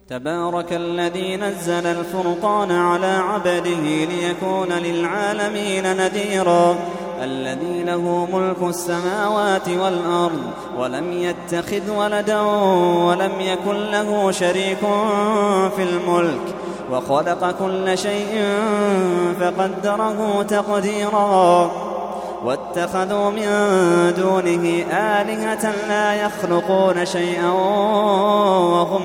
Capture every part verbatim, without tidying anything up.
تبارك الذي نزل الفرقان على عبده ليكون للعالمين نذيرا الذي له ملك السماوات والأرض ولم يتخذ ولدا ولم يكن له شريك في الملك وخلق كل شيء فقدره تقديرا واتخذوا من دونه آلهة لا يخلقون شيئا وهم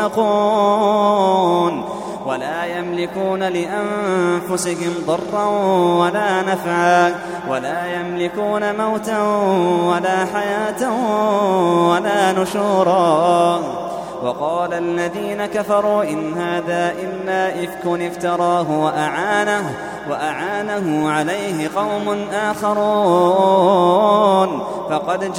يخلقون ولا يملكون لأنفسهم ضرا ولا نفعا ولا يملكون موتا ولا حياة ولا نشورا وقال الذين كفروا إن هذا إلا إفك افتراه وأعانه, وأعانه عليه قوم آخرون فقد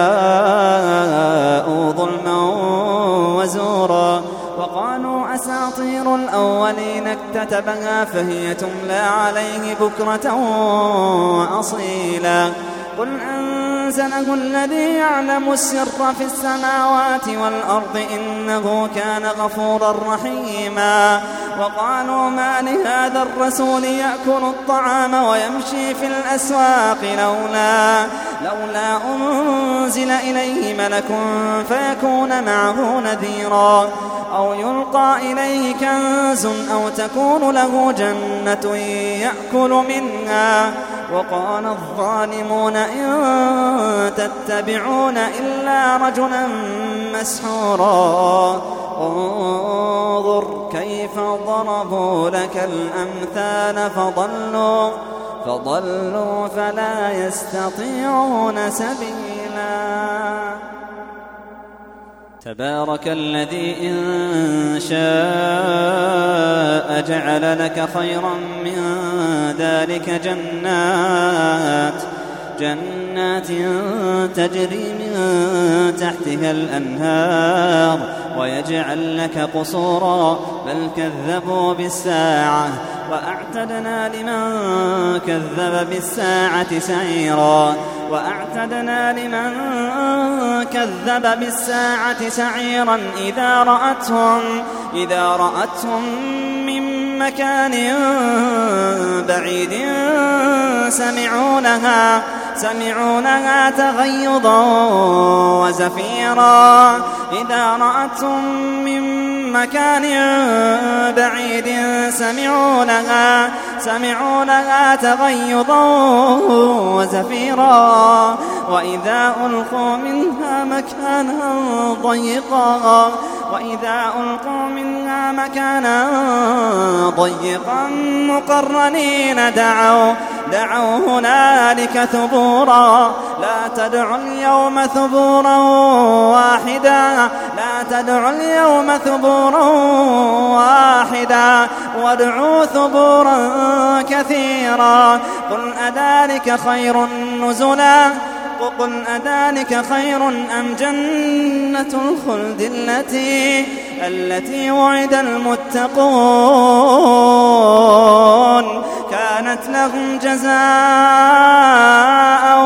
جاءوا ظلما وزورا وقالوا أساطير الأولين اكتتبها فهي تملى عليه بكرة وأصيلا قل أنزله الذي يعلم السر في السماوات والأرض إنه كان غفورا رحيما وقالوا ما لهذا الرسول يأكل الطعام ويمشي في الأسواق لولا, لولا أنزل إليه ملك فيكون معه نذيرا أو يلقى إليه كنز أو تكون له جنة يأكل منها وقال الظالمون إن تتبعون إلا رجلا مسحورا انظر كيف ضربوا لك الأمثال فضلوا, فضلوا فلا يستطيعون سبيلا تبارك الذي إن شاء جعل لك خيرا من ذلك جنات جنات تجري من تحتها الأنهار ويجعل لك قصورا بل كذبوا بالساعة وأعتدنا لمن كذب بالساعة سعيرا وأعتدنا لمن كذب بالساعة سعيرا إذا رأتهم, إذا رأتهم من مكان بعيد سمعوا لها, سمعوا لها تغيظا وزفيرا إذا رأتهم من مكان بعيد سمعوا لها, سمعوا لها تغيظا وزفيرا وإذا ألقوا منها مكانا ضيقا وإذا ألقوا منها مكانا ضيقا مقرنين دعوا, دعوا هنالك ثبورا لا تدعوا اليوم ثبورا واحدا لا تدعوا اليوم ثبورا واحدا وادعوا ثبورا كثيرا قل أذلك خير نزلا قل أذلك خير أم جنة الخلد التي التي وعد المتقون كانت لهم جزاء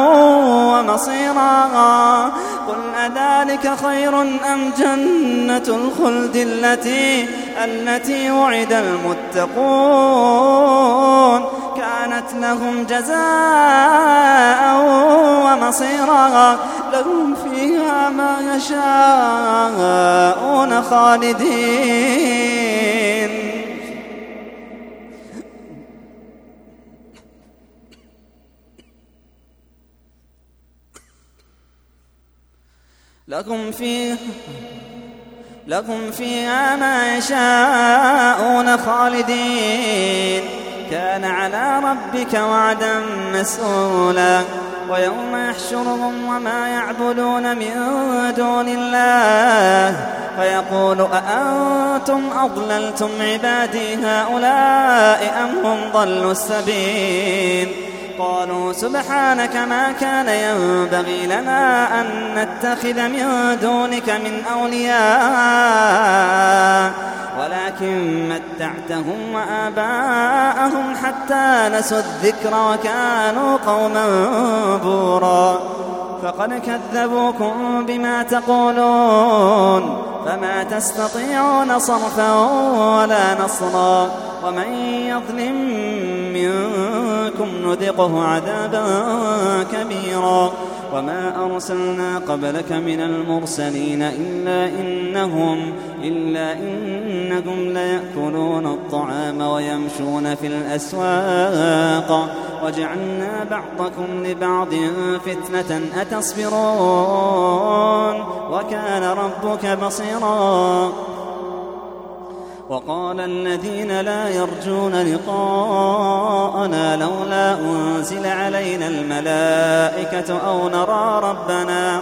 ومصيرا قل أذلك خير أم جنة الخلد التي التي وعد المتقون كانت لهم جزاء ومصيرا لهم فيها ما يشاءون خالدين لكم فيها لكم فيها ما يشاءون خالدين كان على ربك وعدا مسؤولا ويوم يحشرهم وما يعبدون من دون الله فيقول أأنتم أضللتم عبادي هؤلاء أم هم ضلوا السبيل قالوا سبحانك ما كان ينبغي لنا أن نتخذ من دونك من أولياء ولكن متعتهم وآباءهم حتى نسوا الذكر وكانوا قوما بورا فقد كذبوكم بما تقولون فما تستطيعون صرفا ولا نصرا ومن يظلم منكم نذقه عذابا كبيرا وما أرسلنا قبلك من المرسلين إلا إنهم, إلا إنهم ليأكلون الطعام ويمشون في الأسواق وجعلنا بعضكم لبعض فتنة أتصبرون وكان ربك بصيرا وقال الذين لا يرجون لقاءنا لولا أنزل علينا الملائكة أو نرى ربنا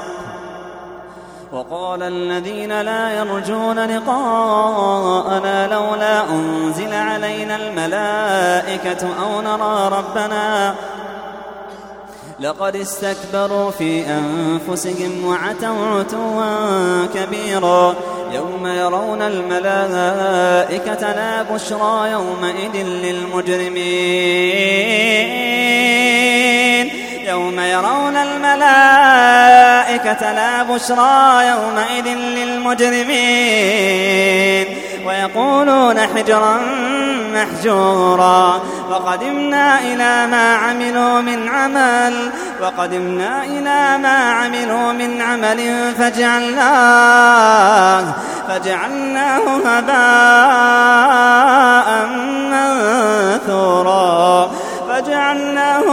وقال الذين لا يرجون لقاءنا لولا أنزل علينا الملائكة أو نرى ربنا لقد استكبروا في أنفسهم وعتوا عتوا كبيرا يوم يرون الملائكة لا بشرى يومئذ للمجرمين يوم يرون الملائكة لا بشرى يومئذ للمجرمين ويقولون حجرا محجورا وقدمنا إلى ما عملوا من عمل وقدمنا إلى ما عملوا من عمل فجعلناه فجعلناه هباء منثورا فجعلناه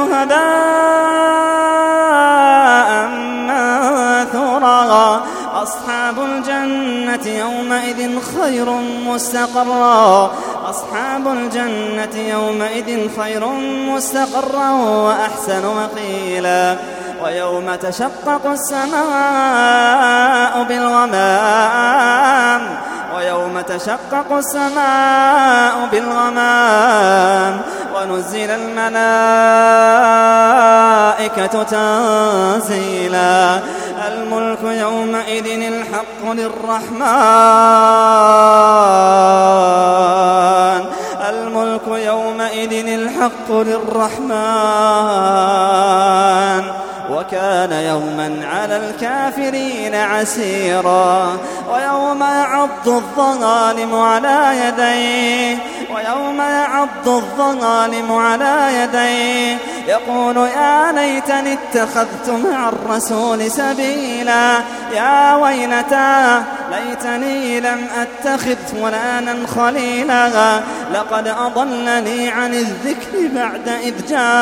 هباء منثورا أصحاب الجنة يومئذ خير مستقرا أصحاب الجنة يومئذ خير مستقرا وأحسن مقيلا ويوم تشقق السماء بالغمام ويوم تشقق السماء بالغمام ونزل الملائكة تنزيلا الملك يومئذ الحق للرحمن الملك يومئذ الحق للرحمن وكان يوما على الكافرين عسيرا ويوم يعض الظالم على يديه ويوم يعض الظالم على يديه يقول يا ليتني اتخذت مع الرسول سبيلا يا ويلتى ليتني لم أتخذ فلانا خليلا لقد أضلني عن الذكر بعد إذ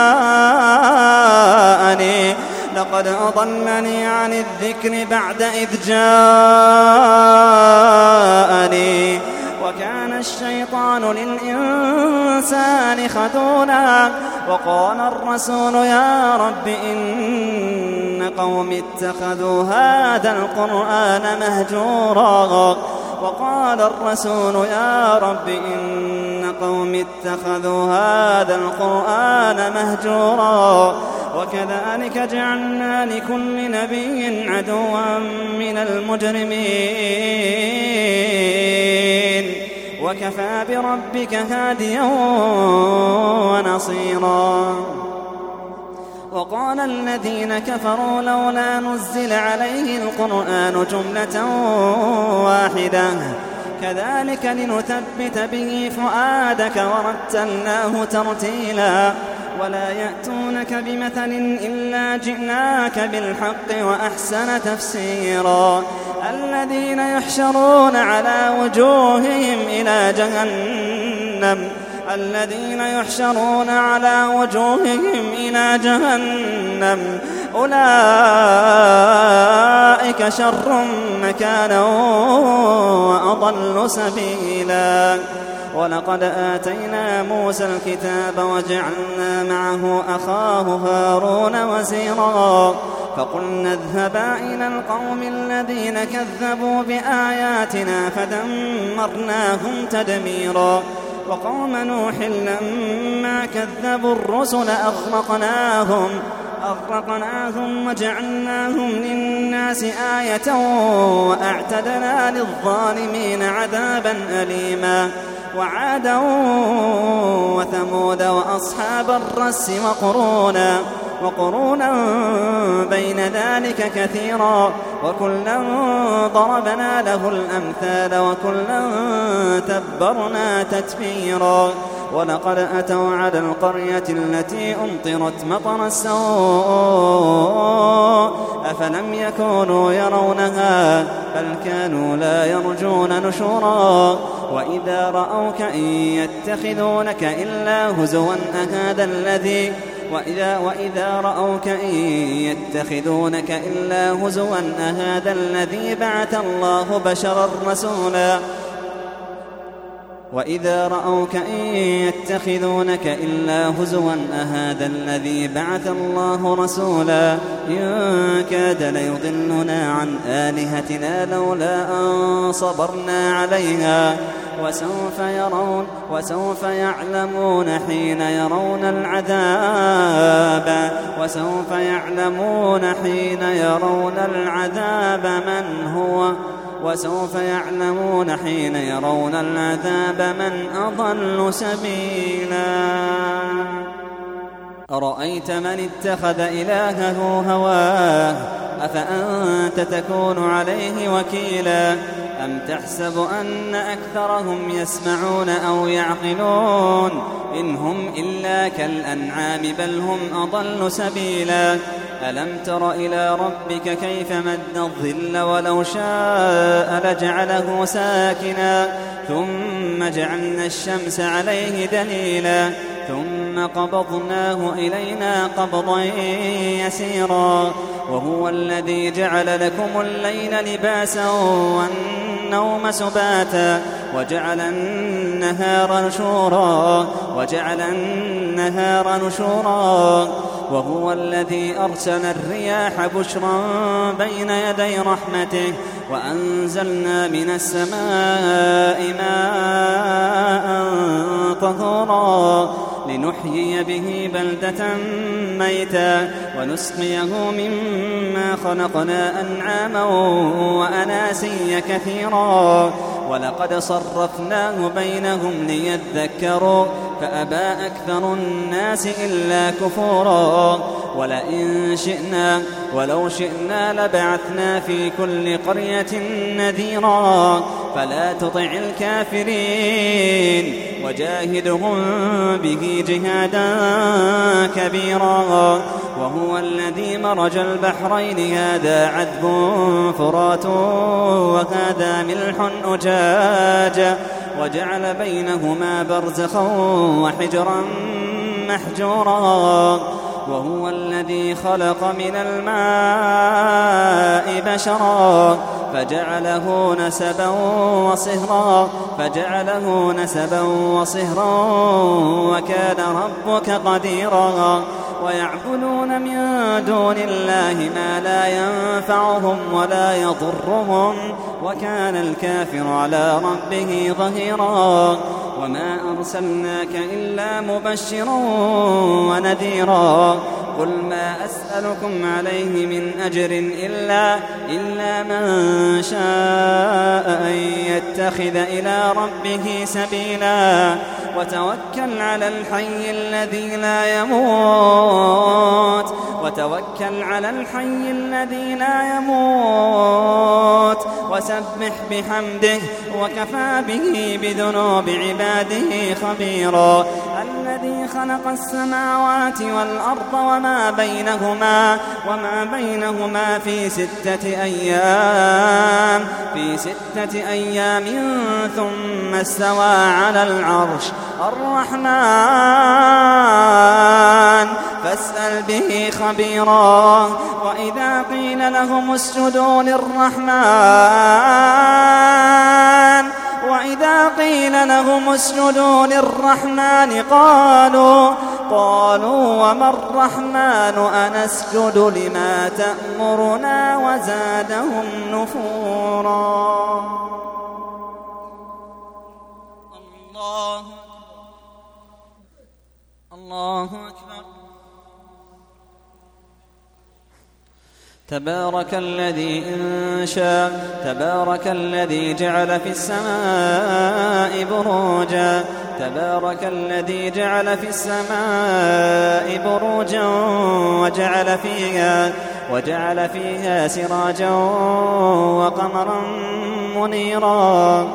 جاءني لقد أضلني عن الذكر بعد إذ جاءني وكان الشيطان للإنسان خذولا وقال الرسول يا رب إن قوم اتخذوا هذا القرآن مهجورا وقال الرسول يا رب إن قوم اتخذوا هذا القرآن مهجورا وكذلك جعلنا لكل نبي عدوا من المجرمين وكفى بربك هاديا ونصيرا وقال الذين كفروا لولا نزل عليه القرآن جملة واحدة كذلك لنثبت به فؤادك ورتلناه ترتيلا ولا يأتونك بمثل إلا جئناك بالحق وأحسن تفسيرا الذين يحشرون على وجوههم إلى جهنم الذين يحشرون على وجوههم إلى جهنم أولئك شر مكانا وأضل سبيلا ولقد آتينا موسى الكتاب وجعلنا معه أخاه هارون وزيرا فقلنا اذهبا إلى القوم الذين كذبوا بآياتنا فدمرناهم تدميرا وقوم نوح لما كذبوا الرسل أغرقناهم أغرقناهم وجعلناهم للناس آية وأعتدنا للظالمين عذابا أليما وعادا وثمود وأصحاب الرس وقرونا وقرونا بين ذلك كثيرا وكلا ضربنا له الأمثال وكلا تبرنا تتبيرا ولقد أتوا على القرية التي أمطرت مطر السوء أفلم يكونوا يرونها بل كانوا لا يرجون نشورا وإذا رأوك إن يتخذونك إلا هزوا أهذا الذي وإذا, وإذا رأوك إن يتخذونك إلا هزوا أهذا الذي بعث الله بشرا رسولا وإذا رأوك إن يتخذونك إلا هزوا أهذا الذي بعث الله رسولا إن كاد ليضلنا عن آلهتنا لولا أن صبرنا عليها وسوف يرون وسوف يعلمون حين يرون العذاب وسوف يعلمون حين يرون العذاب من هو وسوف يعلمون حين يرون العذاب من أضل سبيلا أرأيت من اتخذ إلهه هواه أفأنت تكون عليه وكيلا أم تحسب أن أكثرهم يسمعون أو يعقلون إن هم إلا كالأنعام بل هم أضل سبيلا ألم تر إلى ربك كيف مد الظل ولو شاء لجعله ساكنا ثم جعلنا الشمس عليه دليلا ثم قبضناه إلينا قبضا يسيرا وهو الذي جعل لكم الليل لباسا والنوم سباتا وجعل النهار نشورا وجعل النهار نشورا وهو الذي أرسل الرياح بشرا بين يدي رحمته وأنزلنا من السماء ماء طهورا لنحيي به بلدة ميتا ونسقيه مما خلقنا أنعاما وأناسيا كثيرا ولقد صرفناه بينهم ليذكروا فأبى أكثر الناس إلا كفورا ولئن شئنا ولو شئنا لبعثنا في كل قرية نذيرا فلا تطع الكافرين وجاهدهم به جهادا كبيرا وهو الذي مرج البحرين هذا عذب فرات وهذا ملح أجاج وجعل بينهما برزخا وحجرا محجورا وهو الذي خلق من الماء بشرا فجعله نسبا وصهرا فجعله نسبا وصهرا وكان ربك قديرا ويعبدون من دون الله ما لا ينفعهم ولا يضرهم وكان الكافر على ربه ظهيرا وما أرسلناك إلا مبشرا ونذيرا قل ما أسألكم عليه من أجر إلا, إلا من شاء أن يتخذ إلى ربه سبيلا وتوكل على الحي الذي لا يموت وتوكل على الحي الذي لا يموت وسبح بحمده وكفى به بذنوب عباده خبيرا الذي خلق السماوات والأرض وما بينهما وما بينهما في ستة أيام في ستة أيام ثم استوى على العرش الرحمن فاسأل به خبيرا وإذا قيل لهم اسجدوا للرحمن وإذا قيل لهم اسجدوا للرحمن قالوا قالوا وما الرحمن أنسجد لما تأمرنا وزادهم نفورا الله الله أكبر تبارك الذي إنشا تبارك الذي جعل في السماء بروجا تبارك الذي جعل في السماء بروجا وجعل فيها, وجعل فيها سراجا وقمرا منيرا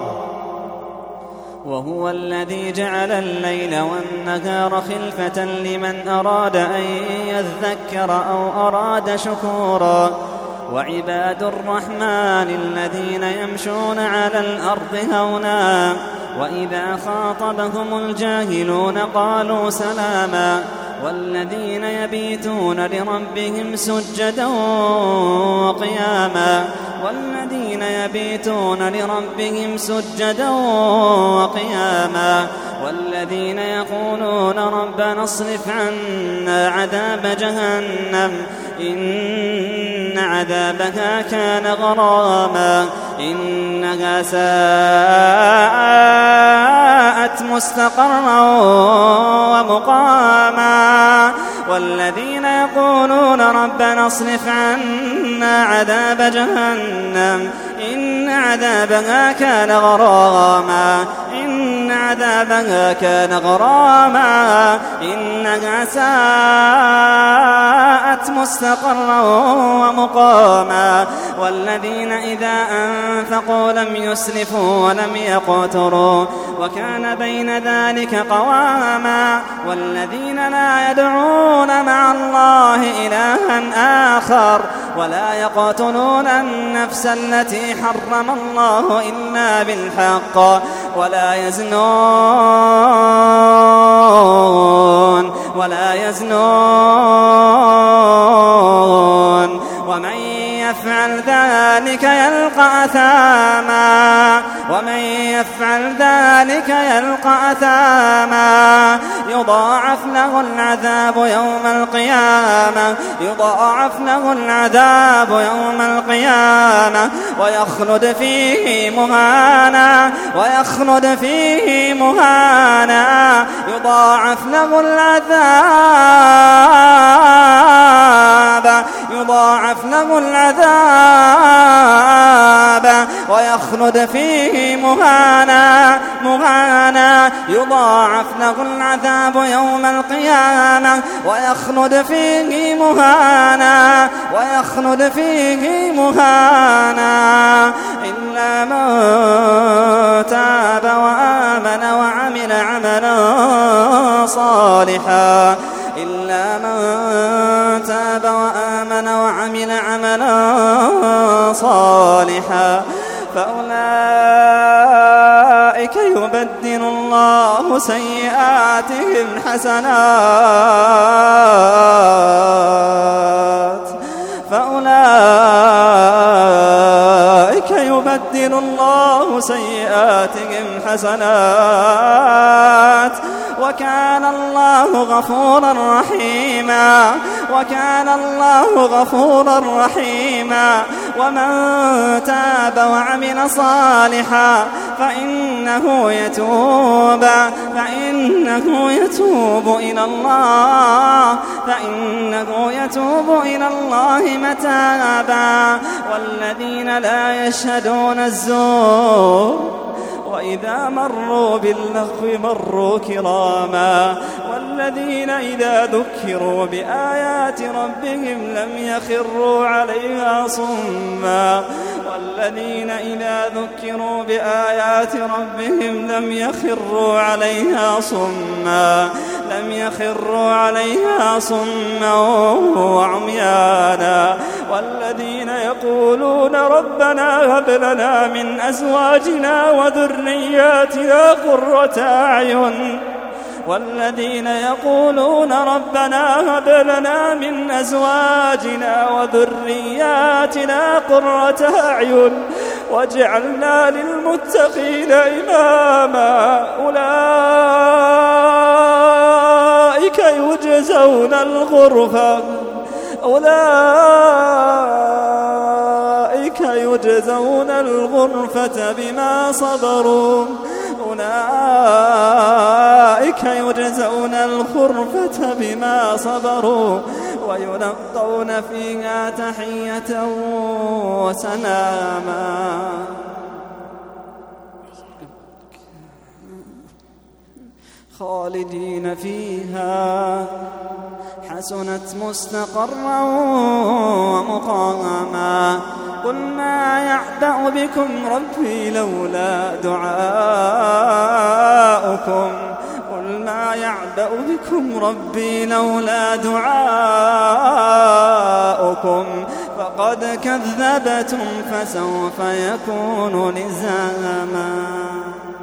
وهو الذي جعل الليل والنهار خلفة لمن أراد أن يذكر أو أراد شكورا وعباد الرحمن الذين يمشون على الأرض هونا وإذا خاطبهم الجاهلون قالوا سلاما والذين يبيتون لربهم سجدا وقياما والذين يبيتون لربهم سجدا وقياما والذين يقولون ربنا اصرف عنا عذاب جهنم إن عذابها كان غراما إنها ساءت مستقرا ومقاما والذين يقولون ربنا اصرف عنا عذاب جهنم إن عذابها كان غراما إن عذابها كان غراما إنها ساءت مستقرا ومقاما والذين إذا أنفقوا لم يسرفوا ولم يقتروا وكان بين ذلك قواما والذين لا يدعون مع الله إلها آخر ولا يقتلون النفس التي حرم الله إلا بالحق ولا يزنون ولا يزنون ومن يفعل ذلك يلقى أثاما ومن يفعل ذلك يلقى أثاما يضاعف له العذاب يوم القيامة يضاعف له العذاب يوم القيامة ويخلد فيه مهانا ويخلد فيه مهانا يضاعف له العذاب يضاعف له العذاب ويخلد فيه مهانا مهانا يضاعف له العذاب يوم القيامة ويخلد فيه مهانا ويخلد فيه مهانا إلا من تاب وآمن وعمل عملا صالحا إلا من تاب وآمن وعمل عملا صالحا فأولئك يبدل الله سيئاتهم حسنات فأولئك يبدل الله سيئاتهم حسنات وكان الله غفورا رحيما وكان الله غفورا رحيما ومن تاب وعمل صالحا فإنه يتوب فإنه يتوب إلى الله فإنه يتوب إلى الله متابا والذين لا يشهدون الزور وإذا مروا باللغو مروا كراما والذين إذا ذكروا بآيات ربهم لم يخروا عليها صما والذين إذا ذكروا بآيات ربهم لم يخروا عليها صما لم يخروا عليها صما وعميانا والذين يقولون ربنا هب لنا من أزواجنا وذرياتنا قرة أعين والذين يقولون ربنا هب لنا من أزواجنا وذرياتنا قرة أعين واجعلنا للمتقين إماما أولئك يجزون الغرفة أولئك يجزون الغرفة بما صبروا أولئك يجزون الغرفة بما صبروا ويلقون فيها تحية وسلاما خالدين فيها حسنت مستقرا ومقاما. قل ما يعبأ بكم ربي لولا دعاؤكم قل ما يعبأ بكم ربي لولا دعاؤكم فقد كذبتم فسوف يكون لزاما.